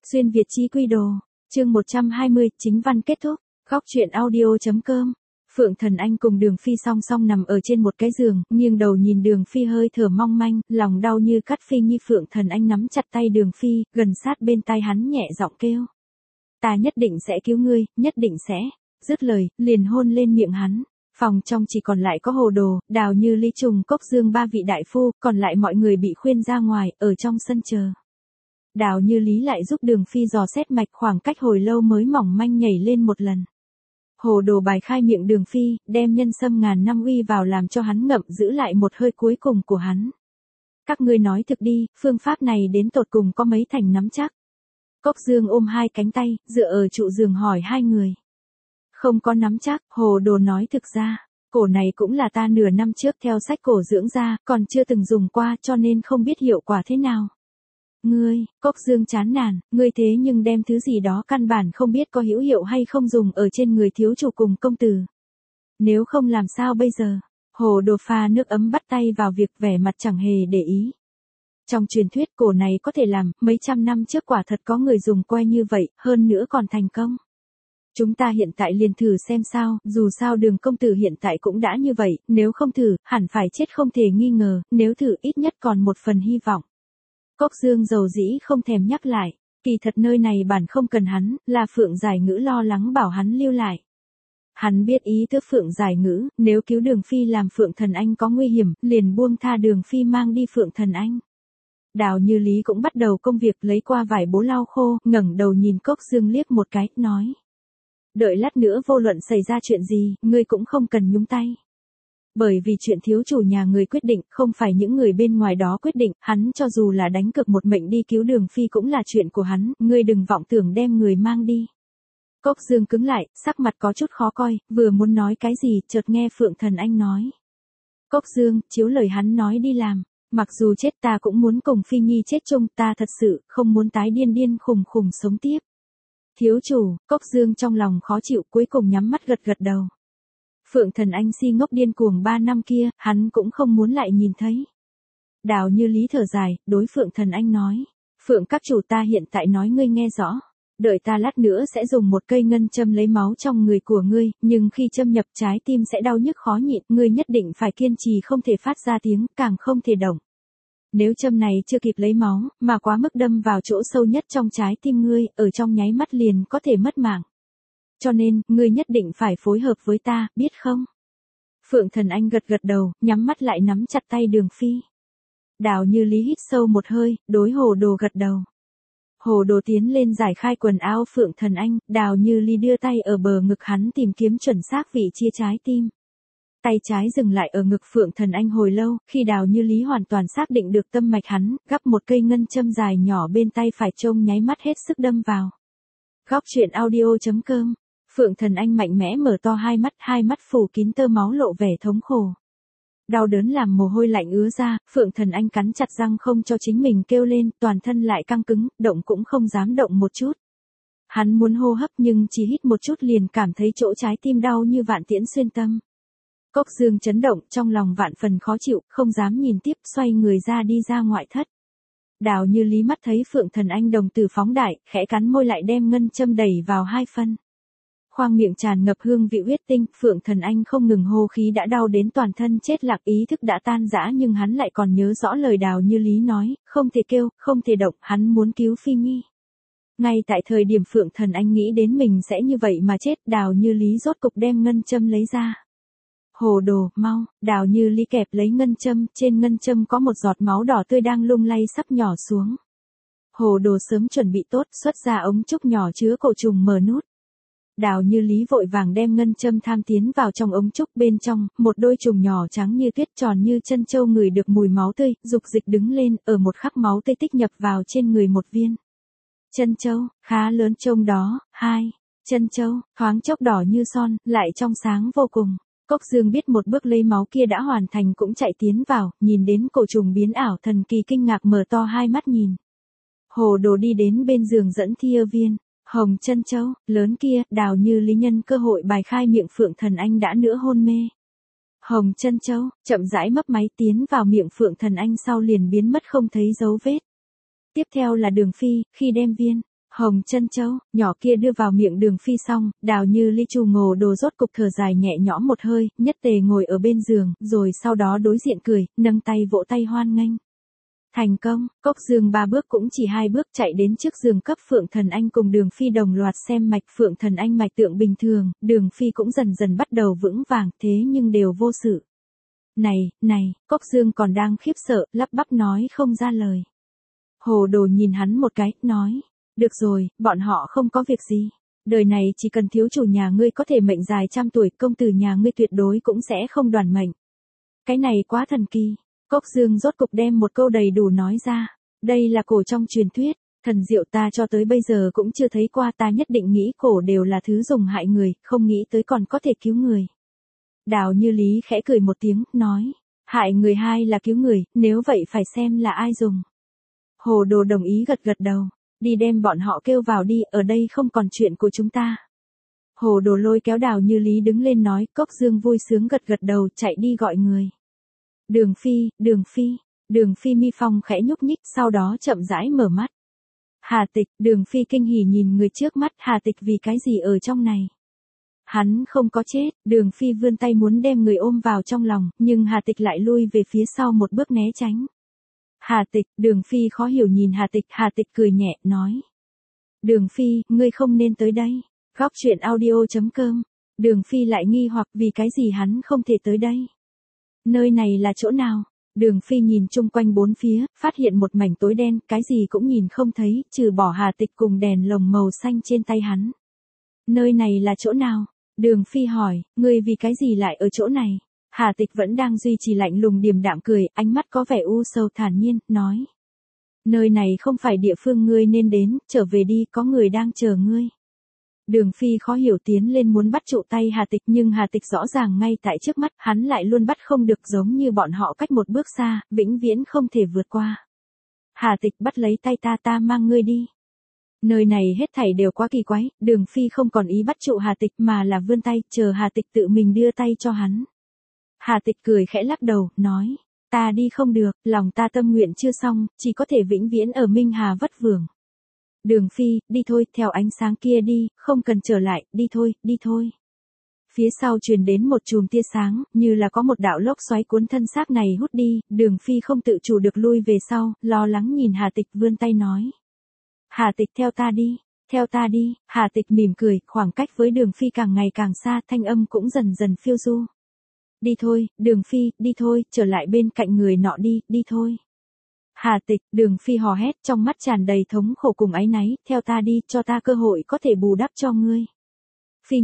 Xuyên Việt chí quy đồ, chương 120, chính văn kết thúc, góc truyện audio.com. Phượng Thần Anh cùng Đường Phi song song nằm ở trên một cái giường, nghiêng đầu nhìn Đường Phi hơi thở mong manh, lòng đau như cắt Phi Nhi. Phượng Thần Anh nắm chặt tay Đường Phi, gần sát bên tai hắn nhẹ giọng kêu. Ta nhất định sẽ cứu ngươi, nhất định sẽ. Dứt lời, liền hôn lên miệng hắn. Phòng trong chỉ còn lại có Hồ Đồ, Đào Như Lý, Trùng Cốc Dương ba vị đại phu, còn lại mọi người bị khuyên ra ngoài, ở trong sân chờ. Đào Như Lý lại giúp Đường Phi dò xét mạch, khoảng cách hồi lâu mới mỏng manh nhảy lên một lần. Hồ Đồ bài khai miệng Đường Phi, đem nhân sâm ngàn năm uy vào làm cho hắn ngậm giữ lại một hơi cuối cùng của hắn. Các ngươi nói thực đi, phương pháp này đến tột cùng có mấy thành nắm chắc. Cốc Dương ôm hai cánh tay, dựa ở trụ giường hỏi hai người. Không có nắm chắc, Hồ Đồ nói thực ra, cổ này cũng là ta nửa năm trước theo sách cổ dưỡng ra, còn chưa từng dùng qua cho nên không biết hiệu quả thế nào. Ngươi, Cốc Dương chán nản, ngươi thế nhưng đem thứ gì đó căn bản không biết có hữu hiệu hay không dùng ở trên người thiếu chủ cùng công tử. Nếu không làm sao bây giờ? Hồ Đồ pha nước ấm bắt tay vào việc, vẻ mặt chẳng hề để ý. Trong truyền thuyết cổ này có thể làm, mấy trăm năm trước quả thật có người dùng qua như vậy, hơn nữa còn thành công. Chúng ta hiện tại liền thử xem sao, dù sao Đường công tử hiện tại cũng đã như vậy, nếu không thử, hẳn phải chết không thể nghi ngờ, nếu thử ít nhất còn một phần hy vọng. Cốc Dương dầu dĩ không thèm nhắc lại, kỳ thật nơi này bản không cần hắn, là Phượng Giải Ngữ lo lắng bảo hắn lưu lại. Hắn biết ý tứ Phượng Giải Ngữ, nếu cứu Đường Phi làm Phượng Thần Anh có nguy hiểm, liền buông tha Đường Phi mang đi Phượng Thần Anh. Đào Như Lý cũng bắt đầu công việc, lấy qua vải bố lau khô, ngẩng đầu nhìn Cốc Dương liếc một cái, nói. Đợi lát nữa vô luận xảy ra chuyện gì, ngươi cũng không cần nhúng tay. Bởi vì chuyện thiếu chủ nhà người quyết định, không phải những người bên ngoài đó quyết định, hắn cho dù là đánh cược một mệnh đi cứu Đường Phi cũng là chuyện của hắn, ngươi đừng vọng tưởng đem người mang đi. Cốc Dương cứng lại, sắc mặt có chút khó coi, vừa muốn nói cái gì, chợt nghe Phượng Thần Anh nói. Cốc Dương, chiếu lời hắn nói đi làm, mặc dù chết ta cũng muốn cùng Phi Nhi chết chung, ta thật sự không muốn tái điên điên khùng khùng sống tiếp. Thiếu chủ, Cốc Dương trong lòng khó chịu, cuối cùng nhắm mắt gật gật đầu. Phượng Thần Anh si ngốc điên cuồng 3 năm kia, hắn cũng không muốn lại nhìn thấy. Đào Như Lý thở dài, đối Phượng Thần Anh nói. Phượng các chủ, ta hiện tại nói ngươi nghe rõ. Đợi ta lát nữa sẽ dùng một cây ngân châm lấy máu trong người của ngươi, nhưng khi châm nhập trái tim sẽ đau nhức khó nhịn, ngươi nhất định phải kiên trì không thể phát ra tiếng, càng không thể động. Nếu châm này chưa kịp lấy máu, mà quá mức đâm vào chỗ sâu nhất trong trái tim ngươi, ở trong nháy mắt liền có thể mất mạng. Cho nên, ngươi nhất định phải phối hợp với ta, biết không? Phượng Thần Anh gật gật đầu, nhắm mắt lại nắm chặt tay Đường Phi. Đào Như Lý hít sâu một hơi, đối Hồ Đồ gật đầu. Hồ Đồ tiến lên giải khai quần áo Phượng Thần Anh, Đào Như Lý đưa tay ở bờ ngực hắn tìm kiếm chuẩn xác vị trí trái tim. Tay trái dừng lại ở ngực Phượng Thần Anh hồi lâu, khi Đào Như Lý hoàn toàn xác định được tâm mạch hắn, gắp một cây ngân châm dài nhỏ bên tay phải trông nháy mắt hết sức đâm vào. Góc truyện audio.com. Phượng Thần Anh mạnh mẽ mở to hai mắt phủ kín tơ máu lộ vẻ thống khổ. Đau đớn làm mồ hôi lạnh ứa ra, Phượng Thần Anh cắn chặt răng không cho chính mình kêu lên, toàn thân lại căng cứng, động cũng không dám động một chút. Hắn muốn hô hấp nhưng chỉ hít một chút liền cảm thấy chỗ trái tim đau như vạn tiễn xuyên tâm. Cốc Dương chấn động, trong lòng vạn phần khó chịu, không dám nhìn tiếp, xoay người ra đi ra ngoại thất. Đào Như Lý mắt thấy Phượng Thần Anh đồng tử phóng đại, khẽ cắn môi lại đem ngân châm đẩy vào 2 phân. Khoang miệng tràn ngập hương vị huyết tinh, Phượng Thần Anh không ngừng hô khí đã đau đến toàn thân chết lặng, ý thức đã tan rã nhưng hắn lại còn nhớ rõ lời Đào Như Lý nói, không thể kêu, không thể động, hắn muốn cứu Phi Nhi. Ngay tại thời điểm Phượng Thần Anh nghĩ đến mình sẽ như vậy mà chết, Đào Như Lý rốt cục đem ngân châm lấy ra. Hồ Đồ, mau, Đào Như Lý kẹp lấy ngân châm, trên ngân châm có một giọt máu đỏ tươi đang lung lay sắp nhỏ xuống. Hồ Đồ sớm chuẩn bị tốt, xuất ra ống trúc nhỏ chứa cổ trùng mở nút. Đào Như Lý vội vàng đem ngân châm tham tiến vào trong ống trúc, bên trong, một đôi trùng nhỏ trắng như tuyết tròn như chân châu ngửi được mùi máu tươi, dục dịch đứng lên, ở một khắc máu tươi tích nhập vào trên người một viên. Chân châu, khá lớn trông đó, 2. Chân châu, thoáng chốc đỏ như son, lại trong sáng vô cùng. Cốc Dương biết một bước lấy máu kia đã hoàn thành cũng chạy tiến vào, nhìn đến cổ trùng biến ảo thần kỳ kinh ngạc mở to hai mắt nhìn. Hồ Đồ đi đến bên giường dẫn thia viên. Hồng chân châu, lớn kia, Đào Như Lý nhân cơ hội bài khai miệng Phượng Thần Anh đã nữa hôn mê. Hồng chân châu, chậm rãi mấp máy tiến vào miệng Phượng Thần Anh sau liền biến mất không thấy dấu vết. Tiếp theo là Đường Phi, khi đem viên Hồng Trân Châu, nhỏ kia đưa vào miệng Đường Phi xong, Đào Như Ly trù ngồ đồ rốt cục thở dài nhẹ nhõm một hơi, nhất tề ngồi ở bên giường, rồi sau đó đối diện cười, nâng tay vỗ tay hoan nghênh. Thành công, Cốc Dương 3 bước cũng chỉ 2 bước chạy đến trước giường cấp Phượng Thần Anh cùng Đường Phi đồng loạt xem mạch. Phượng Thần Anh mạch tượng bình thường, Đường Phi cũng dần dần bắt đầu vững vàng, thế nhưng đều vô sự. Này, Cốc Dương còn đang khiếp sợ, lắp bắp nói không ra lời. Hồ Đồ nhìn hắn một cái, nói, được rồi, bọn họ không có việc gì. Đời này chỉ cần thiếu chủ nhà ngươi có thể mệnh dài trăm tuổi, công tử nhà ngươi tuyệt đối cũng sẽ không đoàn mệnh. Cái này quá thần kỳ. Cốc Dương rốt cục đem một câu đầy đủ nói ra. Đây là cổ trong truyền thuyết, thần diệu ta cho tới bây giờ cũng chưa thấy qua, ta nhất định nghĩ cổ đều là thứ dùng hại người, không nghĩ tới còn có thể cứu người. Đào Như Lý khẽ cười một tiếng, nói, hại người hay là cứu người, nếu vậy phải xem là ai dùng. Hồ Đồ đồng ý gật gật đầu, đi đem bọn họ kêu vào đi, ở đây không còn chuyện của chúng ta. Hồ Đồ lôi kéo Đào Như Lý đứng lên nói, Cốc Dương vui sướng gật gật đầu chạy đi gọi người. Đường Phi mi phong khẽ nhúc nhích, sau đó chậm rãi mở mắt. Hà Tịch, Đường Phi kinh hỉ nhìn người trước mắt, Hà Tịch vì cái gì ở trong này? Hắn không có chết, Đường Phi vươn tay muốn đem người ôm vào trong lòng, nhưng Hà Tịch lại lui về phía sau một bước né tránh. Hà Tịch, Đường Phi khó hiểu nhìn Hà Tịch cười nhẹ, nói. Đường Phi, ngươi không nên tới đây. Góc chuyện audio.com. Đường Phi lại nghi hoặc vì cái gì hắn không thể tới đây. Nơi này là chỗ nào? Đường Phi nhìn chung quanh bốn phía, phát hiện một mảnh tối đen, cái gì cũng nhìn không thấy, trừ bỏ Hà Tịch cùng đèn lồng màu xanh trên tay hắn. Nơi này là chỗ nào? Đường Phi hỏi, ngươi vì cái gì lại ở chỗ này? Hà Tịch vẫn đang duy trì lạnh lùng điềm đạm cười, ánh mắt có vẻ u sầu thản nhiên, nói. Nơi này không phải địa phương ngươi nên đến, trở về đi, có người đang chờ ngươi. Đường Phi khó hiểu tiến lên muốn bắt trụ tay Hà Tịch, nhưng Hà Tịch rõ ràng ngay tại trước mắt, hắn lại luôn bắt không được, giống như bọn họ cách một bước xa, vĩnh viễn không thể vượt qua. Hà Tịch bắt lấy tay ta mang ngươi đi. Nơi này hết thảy đều quá kỳ quái, Đường Phi không còn ý bắt trụ Hà Tịch mà là vươn tay, chờ Hà Tịch tự mình đưa tay cho hắn. Hà Tịch cười khẽ lắc đầu, nói, ta đi không được, lòng ta tâm nguyện chưa xong, chỉ có thể vĩnh viễn ở Minh Hà vất vưởng. Đường Phi, đi thôi, theo ánh sáng kia đi, không cần trở lại, đi thôi. Phía sau truyền đến một chùm tia sáng, như là có một đạo lốc xoáy cuốn thân xác này hút đi, Đường Phi không tự chủ được lui về sau, lo lắng nhìn Hà Tịch vươn tay nói. Hà Tịch theo ta đi, Hà Tịch mỉm cười, khoảng cách với Đường Phi càng ngày càng xa, thanh âm cũng dần dần phiêu du. Đi thôi, Đường Phi, đi thôi, trở lại bên cạnh người nọ đi thôi. Hà Tịch, Đường Phi hò hét, trong mắt tràn đầy thống khổ cùng áy náy, theo ta đi, cho ta cơ hội có thể bù đắp cho ngươi. Phi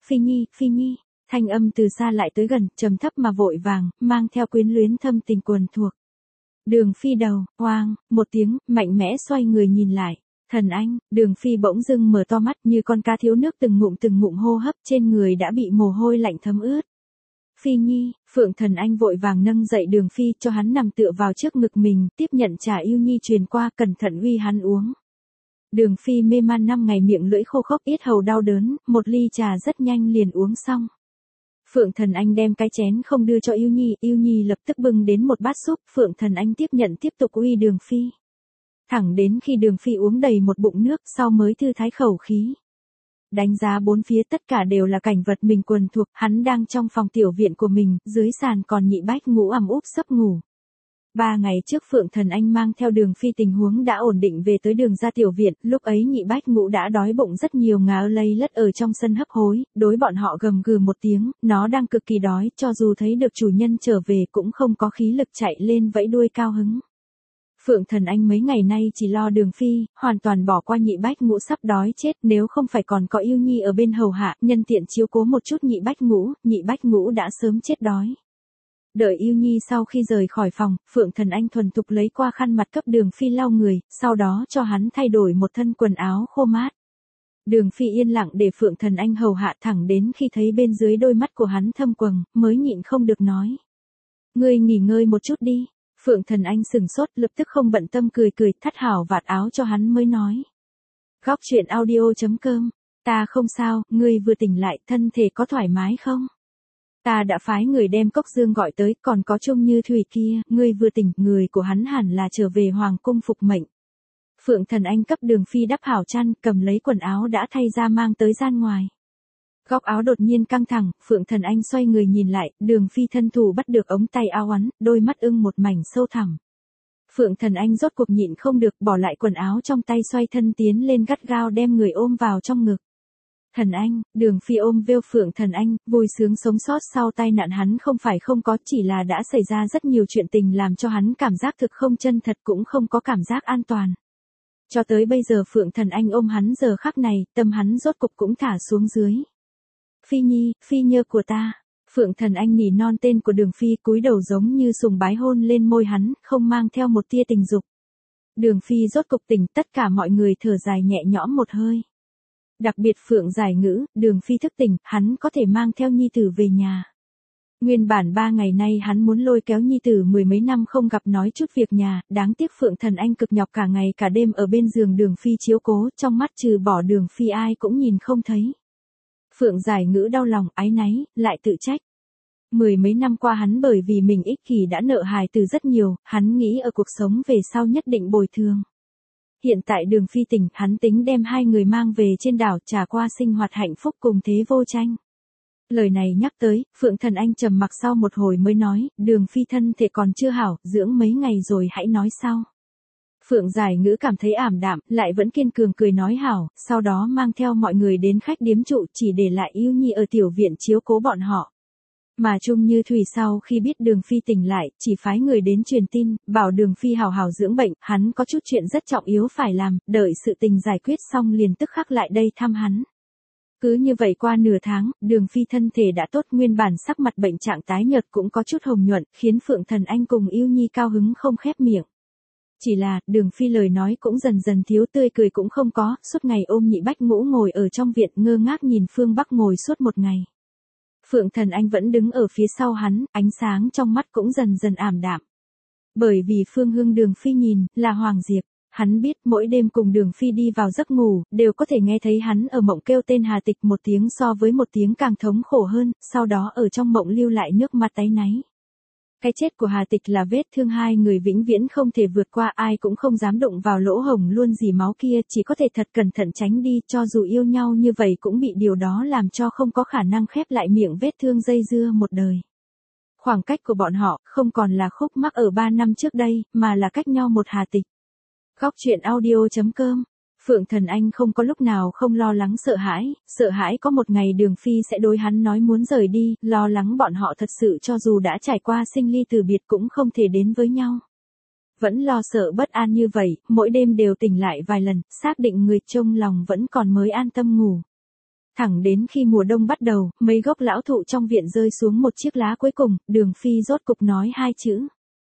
Nhi, thanh âm từ xa lại tới gần, trầm thấp mà vội vàng, mang theo quyến luyến thâm tình quần thuộc. Đường Phi đầu, oang, một tiếng, mạnh mẽ xoay người nhìn lại. Thần Anh, Đường Phi bỗng dưng mở to mắt như con cá thiếu nước, từng ngụm hô hấp, trên người đã bị mồ hôi lạnh thấm ướt. Phi Nhi, Phượng Thần Anh vội vàng nâng dậy Đường Phi cho hắn nằm tựa vào trước ngực mình, tiếp nhận trà yêu nhi truyền qua, cẩn thận uy hắn uống. Đường Phi mê man 5 ngày, miệng lưỡi khô khốc, yết hầu đau đớn, một ly trà rất nhanh liền uống xong. Phượng Thần Anh đem cái chén không đưa cho yêu nhi lập tức bưng đến một bát súp, Phượng Thần Anh tiếp nhận tiếp tục uy Đường Phi. Thẳng đến khi Đường Phi uống đầy một bụng nước, sau mới thư thái khẩu khí. Đánh giá bốn phía tất cả đều là cảnh vật mình quần thuộc, hắn đang trong phòng tiểu viện của mình, dưới sàn còn Nhị Bách Ngũ ằm úp sấp ngủ. 3 ngày trước Phượng Thần Anh mang theo Đường Phi tình huống đã ổn định về tới Đường ra tiểu viện, lúc ấy Nhị Bách Ngũ đã đói bụng rất nhiều, ngà lây lất ở trong sân hấp hối, đối bọn họ gầm gừ một tiếng, nó đang cực kỳ đói, cho dù thấy được chủ nhân trở về cũng không có khí lực chạy lên vẫy đuôi cao hứng. Phượng Thần Anh mấy ngày nay chỉ lo Đường Phi, hoàn toàn bỏ qua Nhị Bách Ngũ sắp đói chết, nếu không phải còn có yêu nhi ở bên hầu hạ, nhân tiện chiếu cố một chút Nhị Bách Ngũ đã sớm chết đói. Đợi yêu nhi sau khi rời khỏi phòng, Phượng Thần Anh thuần thục lấy qua khăn mặt cấp Đường Phi lau người, sau đó cho hắn thay đổi một thân quần áo khô mát. Đường Phi yên lặng để Phượng Thần Anh hầu hạ, thẳng đến khi thấy bên dưới đôi mắt của hắn thâm quầng, mới nhịn không được nói. Ngươi nghỉ ngơi một chút đi. Phượng Thần Anh sừng sốt, lập tức không bận tâm cười thắt hảo vạt áo cho hắn mới nói. Góc chuyện audio.com, ta không sao, ngươi vừa tỉnh lại, thân thể có thoải mái không? Ta đã phái người đem Cốc Dương gọi tới, còn có Trung Như Thủy kia, ngươi vừa tỉnh, người của hắn hẳn là trở về hoàng cung phục mệnh. Phượng Thần Anh cấp Đường Phi đắp hảo chăn, cầm lấy quần áo đã thay ra mang tới gian ngoài. Góc áo đột nhiên căng thẳng, Phượng Thần Anh xoay người nhìn lại, Đường Phi thân thủ bắt được ống tay áo hắn, đôi mắt ưng một mảnh sâu thẳm. Phượng Thần Anh rốt cuộc nhịn không được, bỏ lại quần áo trong tay, xoay thân tiến lên gắt gao đem người ôm vào trong ngực. Thần Anh, Đường Phi ôm vêu Phượng Thần Anh, vui sướng sống sót sau tai nạn hắn không phải không có, chỉ là đã xảy ra rất nhiều chuyện tình làm cho hắn cảm giác thực không chân thật, cũng không có cảm giác an toàn. Cho tới bây giờ Phượng Thần Anh ôm hắn giờ khắc này, tâm hắn rốt cục cũng thả xuống dưới. Phi Nhi, Phi nhơ của ta. Phượng Thần Anh nỉ non tên của Đường Phi, cúi đầu giống như sùng bái hôn lên môi hắn, không mang theo một tia tình dục. Đường Phi rốt cục tỉnh, tất cả mọi người thở dài nhẹ nhõm một hơi. Đặc biệt Phượng Giải Ngữ, Đường Phi thức tỉnh, hắn có thể mang theo nhi tử về nhà. Nguyên bản 3 ngày nay hắn muốn lôi kéo nhi tử mười mấy năm không gặp nói chút việc nhà, đáng tiếc Phượng Thần Anh cực nhọc cả ngày cả đêm ở bên giường Đường Phi chiếu cố, trong mắt trừ bỏ Đường Phi ai cũng nhìn không thấy. Phượng Giải Ngữ đau lòng, áy náy, lại tự trách. Mười mấy năm qua hắn bởi vì mình ích kỷ đã nợ hài từ rất nhiều, hắn nghĩ ở cuộc sống về sau nhất định bồi thường. Hiện tại Đường Phi tỉnh, hắn tính đem hai người mang về trên đảo, trà qua sinh hoạt hạnh phúc cùng thế vô tranh. Lời này nhắc tới, Phượng Thần Anh trầm mặc sau một hồi mới nói, Đường Phi thân thể còn chưa hảo, dưỡng mấy ngày rồi hãy nói sau. Phượng Giải Ngữ cảm thấy ảm đạm, lại vẫn kiên cường cười nói hảo, sau đó mang theo mọi người đến khách điếm trụ, chỉ để lại Yêu Nhi ở tiểu viện chiếu cố bọn họ. Mà Trung Như Thủy sau khi biết Đường Phi tỉnh lại, chỉ phái người đến truyền tin, bảo Đường Phi hảo hảo dưỡng bệnh, hắn có chút chuyện rất trọng yếu phải làm, đợi sự tình giải quyết xong liền tức khắc lại đây thăm hắn. Cứ như vậy qua nửa tháng, Đường Phi thân thể đã tốt, nguyên bản sắc mặt bệnh trạng tái nhợt cũng có chút hồng nhuận, khiến Phượng Thần Anh cùng Yêu Nhi cao hứng không khép miệng. Chỉ là, Đường Phi lời nói cũng dần dần thiếu, tươi cười cũng không có, suốt ngày ôm Nhị Bách Ngũ ngồi ở trong viện ngơ ngác nhìn phương Bắc ngồi suốt một ngày. Phượng Thần Anh vẫn đứng ở phía sau hắn, ánh sáng trong mắt cũng dần dần ảm đạm. Bởi vì phương hướng Đường Phi nhìn, là Hoàng Diệp. Hắn biết mỗi đêm cùng Đường Phi đi vào giấc ngủ, đều có thể nghe thấy hắn ở mộng kêu tên Hà Tịch, một tiếng so với một tiếng càng thống khổ hơn, sau đó ở trong mộng lưu lại nước mắt áy náy. Cái chết của Hà Tịch là vết thương hai người vĩnh viễn không thể vượt qua, ai cũng không dám đụng vào lỗ hổng luôn dì máu kia, chỉ có thể thật cẩn thận tránh đi, cho dù yêu nhau như vậy cũng bị điều đó làm cho không có khả năng khép lại miệng vết thương dây dưa một đời. Khoảng cách của bọn họ không còn là khúc mắc ở 3 năm trước đây, mà là cách nhau một Hà Tịch. Góc truyện audio.com. Phượng Thần Anh không có lúc nào không lo lắng sợ hãi có một ngày Đường Phi sẽ đối hắn nói muốn rời đi, lo lắng bọn họ thật sự cho dù đã trải qua sinh ly từ biệt cũng không thể đến với nhau. Vẫn lo sợ bất an như vậy, mỗi đêm đều tỉnh lại vài lần, xác định người trong lòng vẫn còn mới an tâm ngủ. Thẳng đến khi mùa đông bắt đầu, mấy gốc lão thụ trong viện rơi xuống một chiếc lá cuối cùng, Đường Phi rốt cục nói hai chữ.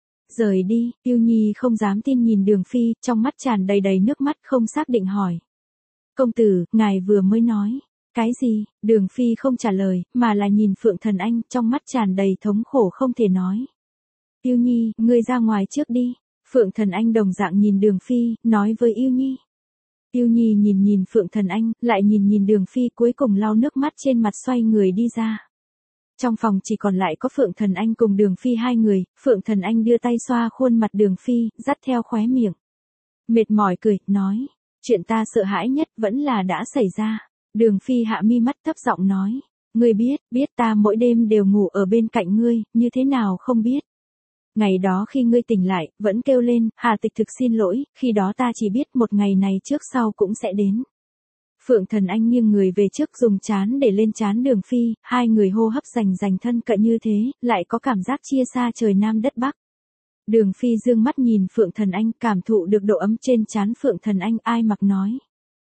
Rời đi, Yêu Nhi không dám tin nhìn Đường Phi, trong mắt tràn đầy đầy nước mắt, không xác định hỏi. Công tử, ngài vừa mới nói. Cái gì? Đường Phi không trả lời, mà là nhìn Phượng Thần Anh, trong mắt tràn đầy thống khổ không thể nói. Yêu Nhi, ngươi ra ngoài trước đi. Phượng Thần Anh đồng dạng nhìn Đường Phi, nói với Yêu Nhi. Yêu Nhi nhìn Phượng Thần Anh, lại nhìn Đường Phi, cuối cùng lau nước mắt trên mặt xoay người đi ra. Trong phòng chỉ còn lại có Phượng Thần Anh cùng Đường Phi hai người, Phượng Thần Anh đưa tay xoa khuôn mặt Đường Phi, dắt theo khóe miệng. Mệt mỏi cười, nói, chuyện ta sợ hãi nhất vẫn là đã xảy ra. Đường Phi hạ mi mắt thấp giọng nói, ngươi biết ta mỗi đêm đều ngủ ở bên cạnh ngươi, như thế nào không biết. Ngày đó khi ngươi tỉnh lại, vẫn kêu lên, Hà Tịch thực xin lỗi, khi đó ta chỉ biết một ngày này trước sau cũng sẽ đến. Phượng Thần Anh nghiêng người về trước dùng trán để lên trán Đường Phi, hai người hô hấp rành thân cận như thế, lại có cảm giác chia xa trời Nam đất Bắc. Đường Phi dương mắt nhìn Phượng Thần Anh, cảm thụ được độ ấm trên trán Phượng Thần Anh, ai mặc nói.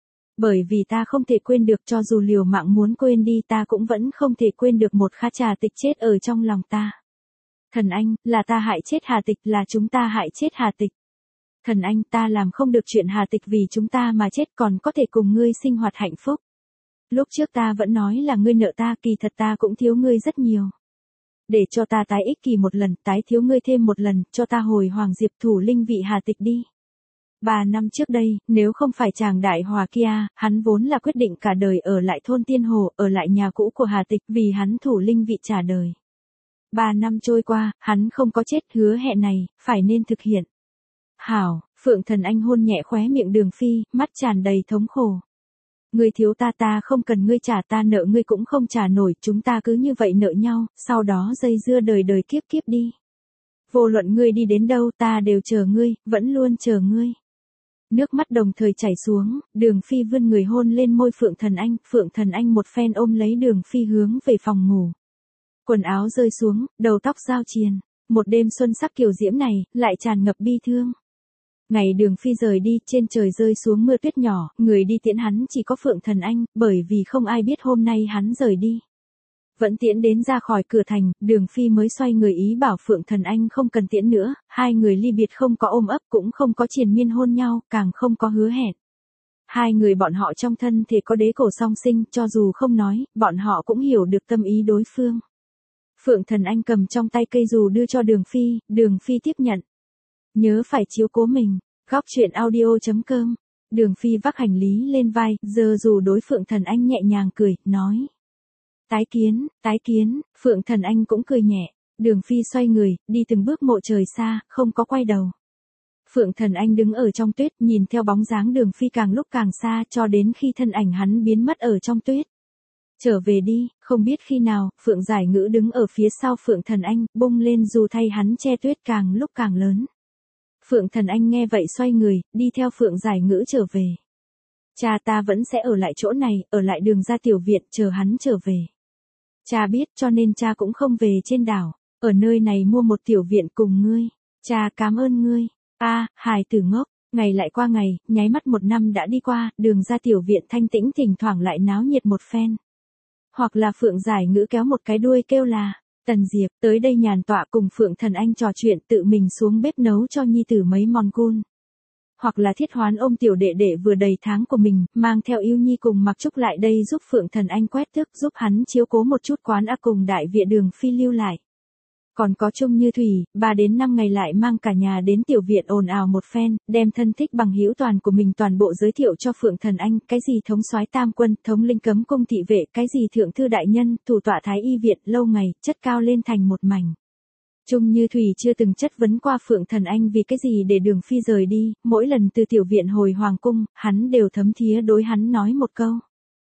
Bởi vì ta không thể quên được, cho dù liều mạng muốn quên đi ta cũng vẫn không thể quên được một Kha Trà Tịch chết ở trong lòng ta. Thần Anh, là ta hại chết Hà Tịch, là chúng ta hại chết Hà Tịch. Thần Anh, ta làm không được chuyện Hà Tịch vì chúng ta mà chết, còn có thể cùng ngươi sinh hoạt hạnh phúc. Lúc trước ta vẫn nói là ngươi nợ ta, kỳ thật ta cũng thiếu ngươi rất nhiều. Để cho ta tái ích kỷ một lần, tái thiếu ngươi thêm một lần, cho ta hồi Hoàng Diệp thủ linh vị Hà Tịch đi. 3 năm trước đây, nếu không phải chàng đại hòa kia, hắn vốn là quyết định cả đời ở lại thôn Tiên Hồ, ở lại nhà cũ của Hà Tịch vì hắn thủ linh vị trả đời. 3 năm trôi qua, hắn không có chết, hứa hẹn này, phải nên thực hiện. Hảo, Phượng Thần Anh hôn nhẹ khóe miệng Đường Phi, mắt tràn đầy thống khổ. Ngươi thiếu ta không cần ngươi trả, ta nợ ngươi cũng không trả nổi, chúng ta cứ như vậy nợ nhau, sau đó dây dưa đời đời kiếp kiếp đi. Vô luận ngươi đi đến đâu ta đều chờ ngươi, vẫn luôn chờ ngươi. Nước mắt đồng thời chảy xuống, Đường Phi vươn người hôn lên môi Phượng Thần Anh một phen ôm lấy Đường Phi hướng về phòng ngủ. Quần áo rơi xuống, đầu tóc giao triền, một đêm xuân sắc kiều diễm này, lại tràn ngập bi thương. Ngày Đường Phi rời đi, trên trời rơi xuống mưa tuyết nhỏ, người đi tiễn hắn chỉ có Phượng Thần Anh, bởi vì không ai biết hôm nay hắn rời đi. Vẫn tiễn đến ra khỏi cửa thành, Đường Phi mới xoay người ý bảo Phượng Thần Anh không cần tiễn nữa, hai người ly biệt không có ôm ấp cũng không có triền miên hôn nhau, càng không có hứa hẹn. Hai người bọn họ trong thân thể có đế cổ song sinh, cho dù không nói, bọn họ cũng hiểu được tâm ý đối phương. Phượng Thần Anh cầm trong tay cây dù đưa cho Đường Phi tiếp nhận. Nhớ phải chiếu cố mình, góc chuyện audio.com. Đường Phi vác hành lý lên vai, giơ dù đối Phượng Thần Anh nhẹ nhàng cười, nói. Tái kiến, Phượng Thần Anh cũng cười nhẹ. Đường Phi xoay người, đi từng bước mộ trời xa, không có quay đầu. Phượng Thần Anh đứng ở trong tuyết, nhìn theo bóng dáng Đường Phi càng lúc càng xa, cho đến khi thân ảnh hắn biến mất ở trong tuyết. Trở về đi, không biết khi nào, Phượng Giải Ngữ đứng ở phía sau Phượng Thần Anh, bung lên dù thay hắn che tuyết càng lúc càng lớn. Phượng Thần Anh nghe vậy xoay người, đi theo Phượng Giải Ngữ trở về. Cha ta vẫn sẽ ở lại chỗ này, ở lại Đường gia tiểu viện, chờ hắn trở về. Cha biết cho nên cha cũng không về trên đảo, ở nơi này mua một tiểu viện cùng ngươi. Cha cảm ơn ngươi. Hài tử ngốc, ngày lại qua ngày, nháy mắt một năm đã đi qua, Đường gia tiểu viện thanh tĩnh thỉnh thoảng lại náo nhiệt một phen. Hoặc là Phượng Giải Ngữ kéo một cái đuôi kêu là, Tần Diệp, tới đây nhàn tọa cùng Phượng Thần Anh trò chuyện, tự mình xuống bếp nấu cho nhi tử mấy món cun. Hoặc là Thiết Hoán ôm tiểu đệ đệ vừa đầy tháng của mình, mang theo Yêu Nhi cùng Mặc Trúc lại đây giúp Phượng Thần Anh quét tước, giúp hắn chiếu cố một chút quán cùng đại viện Đường Phi lưu lại. Còn có Trung Như Thủy, 3 đến 5 ngày lại mang cả nhà đến tiểu viện ồn ào một phen, đem thân thích bằng hữu toàn của mình toàn bộ giới thiệu cho Phượng Thần Anh, cái gì thống soái tam quân, thống linh cấm cung thị vệ, cái gì thượng thư đại nhân, thủ tọa thái y viện, lâu ngày, chất cao lên thành một mảnh. Trung Như Thủy chưa từng chất vấn qua Phượng Thần Anh vì cái gì để Đường Phi rời đi, mỗi lần từ tiểu viện hồi hoàng cung, hắn đều thấm thía đối hắn nói một câu.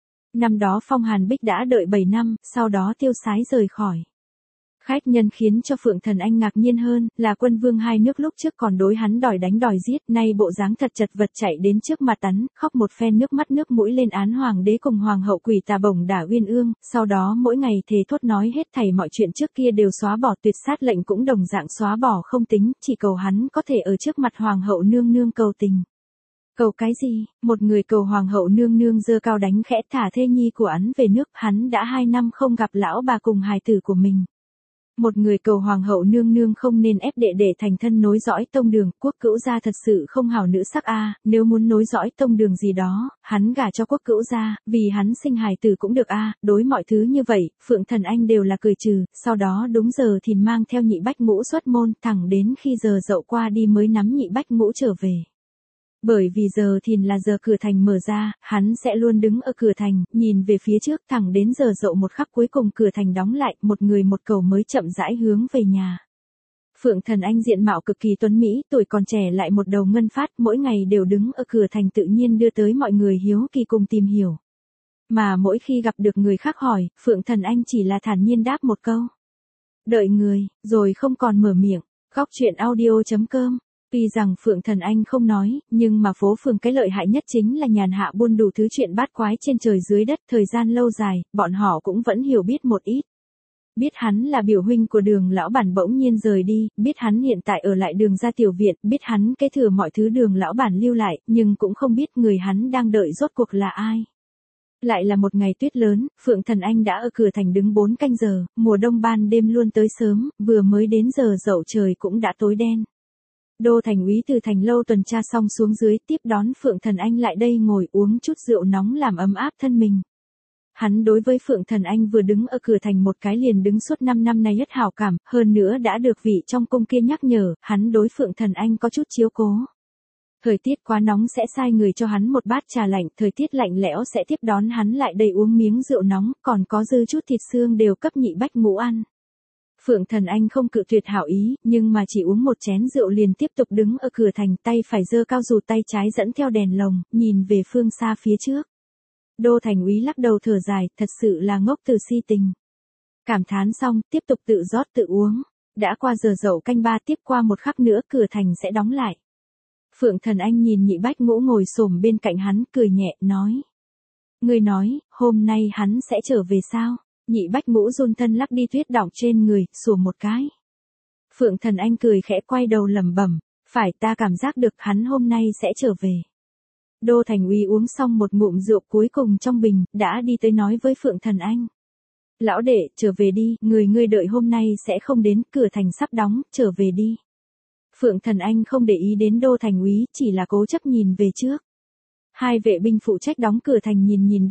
Năm đó Phong Hàn Bích đã đợi 7 năm, sau đó tiêu sái rời khỏi. Khách nhân khiến cho Phượng Thần Anh ngạc nhiên hơn, là Quân Vương hai nước lúc trước còn đối hắn đòi đánh đòi giết, nay bộ dáng thật chật vật chạy đến trước mặt hắn, khóc một phen nước mắt nước mũi lên án hoàng đế cùng hoàng hậu Quỷ Tà Bổng Đả Uyên Ương, sau đó mỗi ngày thề thốt nói hết thảy mọi chuyện trước kia đều xóa bỏ, tuyệt sát lệnh cũng đồng dạng xóa bỏ không tính, chỉ cầu hắn có thể ở trước mặt hoàng hậu nương nương cầu tình. Cầu cái gì? Một người cầu hoàng hậu nương nương giơ cao đánh khẽ thả thê nhi của hắn về nước, hắn đã 2 năm không gặp lão bà cùng hài tử của mình. Một người cầu hoàng hậu nương nương không nên ép đệ để thành thân nối dõi tông đường, Quốc Cữu gia thật sự không hảo nữ sắc nếu muốn nối dõi tông đường gì đó, hắn gả cho Quốc Cữu gia, vì hắn sinh hài tử cũng được đối mọi thứ như vậy, Phượng Thần Anh đều là cười trừ, sau đó đúng giờ thì mang theo Nhị Bách Ngũ xuất môn, thẳng đến khi giờ dậu qua đi mới nắm Nhị Bách Ngũ trở về. Bởi vì giờ thìn là giờ cửa thành mở ra, hắn sẽ luôn đứng ở cửa thành, nhìn về phía trước thẳng đến giờ dậu một khắc cuối cùng cửa thành đóng lại, một người một cầu mới chậm rãi hướng về nhà. Phượng Thần Anh diện mạo cực kỳ tuấn mỹ, tuổi còn trẻ lại một đầu ngân phát, mỗi ngày đều đứng ở cửa thành tự nhiên đưa tới mọi người hiếu kỳ cùng tìm hiểu. Mà mỗi khi gặp được người khác hỏi, Phượng Thần Anh chỉ là thản nhiên đáp một câu. Đợi người, rồi không còn mở miệng. Góc chuyện audio.com. Tuy rằng Phượng Thần Anh không nói, nhưng mà phố phường cái lợi hại nhất chính là nhàn hạ buôn đủ thứ chuyện bát quái trên trời dưới đất, thời gian lâu dài, bọn họ cũng vẫn hiểu biết một ít. Biết hắn là biểu huynh của Đường lão bản bỗng nhiên rời đi, biết hắn hiện tại ở lại Đường gia tiểu viện, biết hắn kế thừa mọi thứ Đường lão bản lưu lại, nhưng cũng không biết người hắn đang đợi rốt cuộc là ai. Lại là một ngày tuyết lớn, Phượng Thần Anh đã ở cửa thành đứng 4 canh giờ, mùa đông ban đêm luôn tới sớm, vừa mới đến giờ dậu trời cũng đã tối đen. Đô thành úy từ thành lâu tuần tra xong xuống dưới, tiếp đón Phượng Thần Anh lại đây ngồi uống chút rượu nóng làm ấm áp thân mình. Hắn đối với Phượng Thần Anh vừa đứng ở cửa thành một cái liền đứng suốt 5 năm nay rất hảo cảm, hơn nữa đã được vị trong cung kia nhắc nhở, hắn đối Phượng Thần Anh có chút chiếu cố. Thời tiết quá nóng sẽ sai người cho hắn một bát trà lạnh, thời tiết lạnh lẽo sẽ tiếp đón hắn lại đây uống miếng rượu nóng, còn có dư chút thịt xương đều cấp Nhị Bách Ngũ ăn. Phượng Thần Anh không cự tuyệt hảo ý, nhưng mà chỉ uống một chén rượu liền tiếp tục đứng ở cửa thành, tay phải giơ cao dù tay trái dẫn theo đèn lồng, nhìn về phương xa phía trước. Đô thành úy lắc đầu thở dài, thật sự là ngốc từ si tình. Cảm thán xong, tiếp tục tự rót tự uống. Đã qua giờ dậu canh ba, tiếp qua một khắc nữa cửa thành sẽ đóng lại. Phượng Thần Anh nhìn Nhị Bách Ngũ ngồi xổm bên cạnh hắn, cười nhẹ, nói. Ngươi nói, hôm nay hắn sẽ trở về sao? Nhị Bách Ngũ run thân lắc đi tuyết đọng trên người, sủa một cái. Phượng Thần Anh cười khẽ quay đầu lẩm bẩm, phải, ta cảm giác được hắn hôm nay sẽ trở về. Đô thành úy uống xong một ngụm rượu cuối cùng trong bình, đã đi tới nói với Phượng Thần Anh. Lão đệ, trở về đi, người ngươi đợi hôm nay sẽ không đến, cửa thành sắp đóng, trở về đi. Phượng Thần Anh không để ý đến đô thành úy, chỉ là cố chấp nhìn về trước. Hai vệ binh phụ trách đóng cửa thành nhìn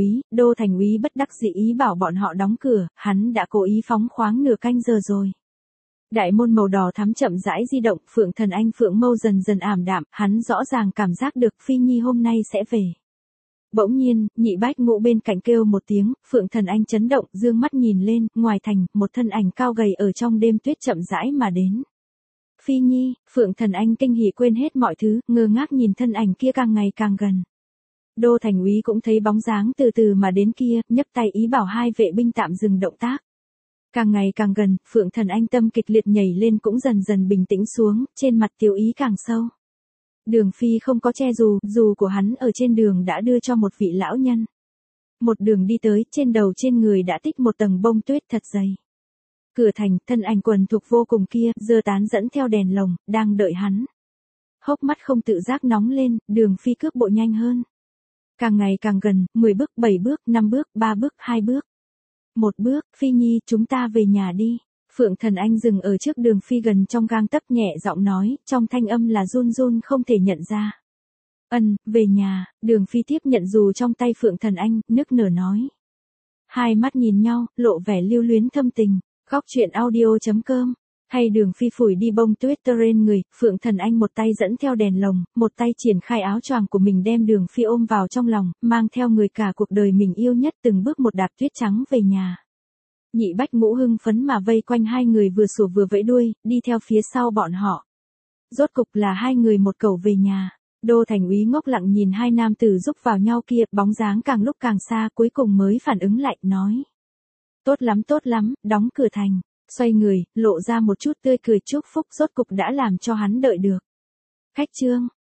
đô thành úy bất đắc dĩ ý bảo bọn họ đóng cửa, hắn đã cố ý phóng khoáng nửa canh giờ rồi. Đại môn màu đỏ thắm chậm rãi di động, Phượng Thần Anh phượng mâu dần dần ảm đạm, hắn rõ ràng cảm giác được Phi Nhi hôm nay sẽ về. Bỗng nhiên, Nhị Bách Ngũ bên cạnh kêu một tiếng, Phượng Thần Anh chấn động, dương mắt nhìn lên, ngoài thành, một thân ảnh cao gầy ở trong đêm tuyết chậm rãi mà đến. Phi Nhi, Phượng Thần Anh kinh hỉ quên hết mọi thứ, ngơ ngác nhìn thân ảnh kia càng ngày càng gần. Đô thành úy cũng thấy bóng dáng từ từ mà đến kia, nhấc tay ý bảo hai vệ binh tạm dừng động tác. Càng ngày càng gần, Phượng Thần Anh tâm kịch liệt nhảy lên cũng dần dần bình tĩnh xuống, trên mặt tiêu ý càng sâu. Đường Phi không có che dù, dù của hắn ở trên đường đã đưa cho một vị lão nhân. Một đường đi tới, trên đầu trên người đã tích một tầng bông tuyết thật dày. Cửa thành, thân ảnh quần thuộc vô cùng kia, giơ tán dẫn theo đèn lồng, đang đợi hắn. Hốc mắt không tự giác nóng lên, Đường Phi cướp bộ nhanh hơn. Càng ngày càng gần, 10 bước, 7 bước, 5 bước, 3 bước, 2 bước. 1 bước, Phi Nhi, chúng ta về nhà đi. Phượng Thần Anh dừng ở trước Đường Phi gần trong gang tấc, nhẹ giọng nói, trong thanh âm là run run không thể nhận ra. Về nhà. Đường Phi tiếp nhận dù trong tay Phượng Thần Anh, nức nở nói. Hai mắt nhìn nhau, lộ vẻ lưu luyến thâm tình. Góc truyện audio.com. Hay Đường Phi phủi đi bông tuyết trên người, Phượng Thần Anh một tay dẫn theo đèn lồng, một tay triển khai áo choàng của mình đem Đường Phi ôm vào trong lòng, mang theo người cả cuộc đời mình yêu nhất từng bước một đạp tuyết trắng về nhà. Nhị Bách Ngũ hưng phấn mà vây quanh hai người vừa sủa vừa vẫy đuôi, đi theo phía sau bọn họ. Rốt cục là hai người một cầu về nhà. Đô thành úy ngốc lặng nhìn hai nam tử rúc vào nhau kia, bóng dáng càng lúc càng xa, cuối cùng mới phản ứng lại, nói. Tốt lắm, đóng cửa thành. Xoay người, lộ ra một chút tươi cười chúc phúc, rốt cục đã làm cho hắn đợi được. Khách trương.